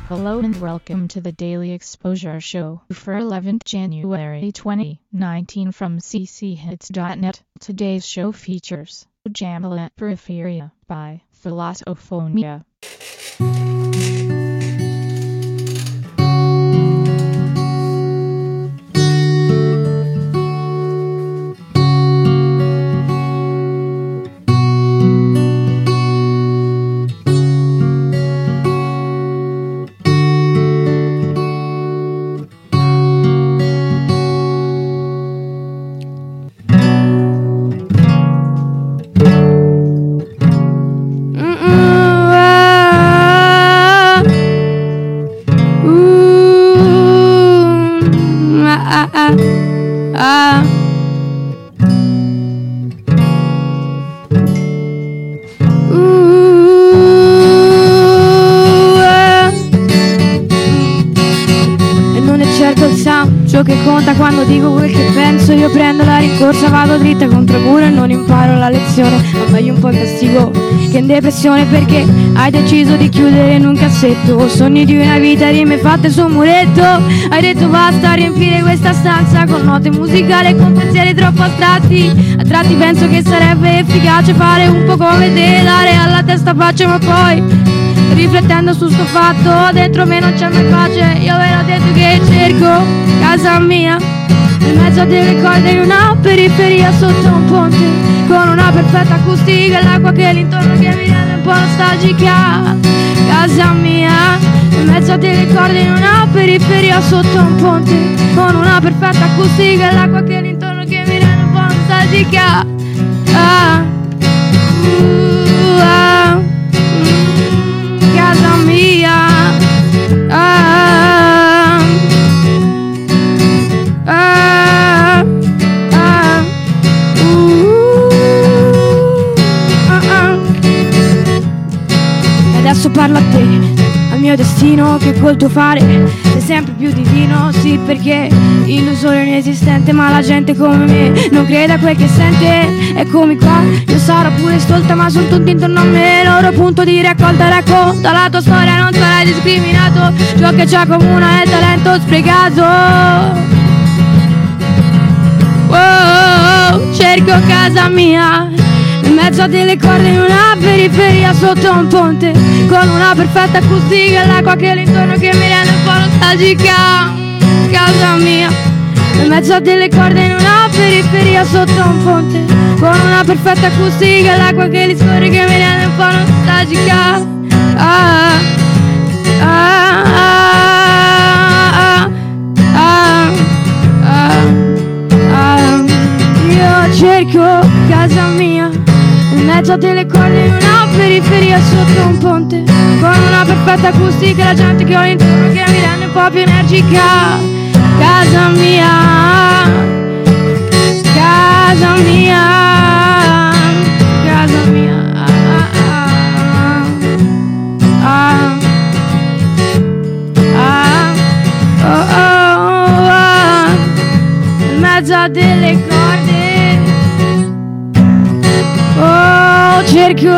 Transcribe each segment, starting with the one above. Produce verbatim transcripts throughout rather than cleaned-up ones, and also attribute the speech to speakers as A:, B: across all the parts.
A: Hello and welcome to the Daily Exposure Show for eleventh January twenty nineteen from c c hits dot net. Today's show features Jamila Periferia by Philosophia.
B: Ah, ah, ah. Ooh, ah. E non è certo il sound ciò che conta quando dico quel che penso. Io prendo la rincorsa, vado dritta contro il muro e non imparo la lezione. Ma meglio un po' in castigo che in depressione, perché hai deciso di chiudere in un cassetto sogni di una vita, rime fatte su un muretto. Hai detto basta riempire questa stanza con note musicali e con pensieri troppo astratti. A tratti penso che sarebbe efficace fare un po' come te, dare alla testa pace, ma poi riflettendo su sto fatto dentro me non c'è mai pace. Io ve l'ho detto che cerco casa mia in mezzo a delle corde in una periferia sotto un ponte, con una perfetta acustica e l'acqua che è l'intorno che mi rende un po' nostalgica. Casa mia in mezzo a delle corde in una periferia sotto un ponte, con una perfetta acustica e l'acqua che è l'intorno che mi rende un po' nostalgica. Ah, uh, ah, mm, casa mia. Ah, ah, ah, uh, ah, ah. E adesso parlo a te, al mio destino, che col tuo fare sei sempre più divino. Sì, perché illusore inesistente, ma la gente come me non crede a quel che sente. Eccomi qua, io sarò pure stolta, ma sono tutti intorno a me, loro punto di raccolta. Racconta la tua storia, non sarai discriminato. Ciò che c'è comune è il talento sprecato. Wow, cerco casa mia in mezzo a delle corde in una periferia sotto un ponte, con una perfetta acustica e l'acqua che è l'intorno che mi rende un po' nostalgica. Casa mia in mezzo a delle corde in una periferia sotto un ponte, con una perfetta acustica e l'acqua che li scorre che mi rende un po' nostalgica. Ah, ah, ah, ah, ah, ah. Io cerco casa mia in mezzo a delle corde in una periferia sotto un ponte, con una perfetta acustica e la gente che ho intorno che mi rende un po' più energica. Casa mia, casa mia, casa mia. Ah, ah, oh, oh, ah, in mezzo a delle corde. Oh, cerco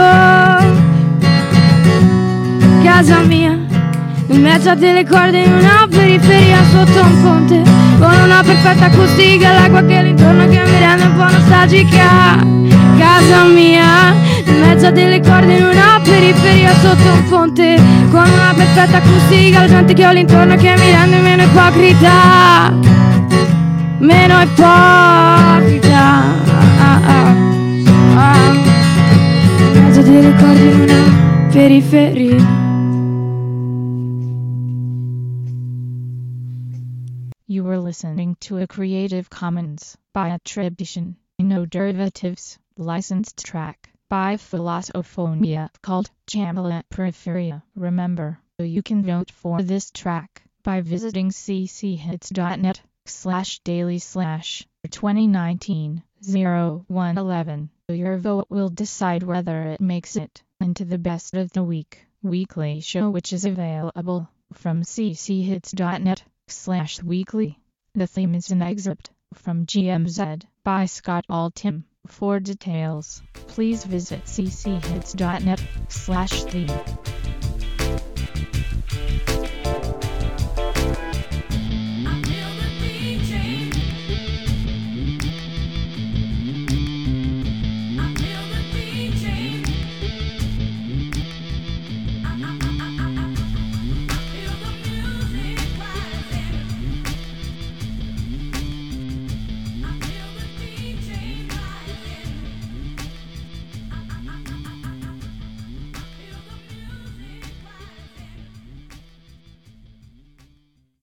B: casa mia in mezzo a delle corde in una periferia sotto un ponte, con una perfetta acustica e l'acqua che è l'intorno che mi rende un po' nostalgica. Casa mia in mezzo a delle corde in una periferia sotto un ponte, con una perfetta acustica, la gente che ho l'intorno che mi rende meno ipocrita, meno ipocrita. Ah, ah, ah. In mezzo a delle corde in una periferia.
A: You were listening to a Creative Commons by attribution, no derivatives, licensed track by Philosophia called Jamila Periferia. Remember, you can vote for this track by visiting c c hits dot net slash daily slash twenty nineteen oh one eleven. Your vote will decide whether it makes it into the best of the week weekly show, which is available from c c hits dot net slash weekly. The theme is an excerpt from G M Z by Scott Altham. For details, please visit c c hits dot net slash theme.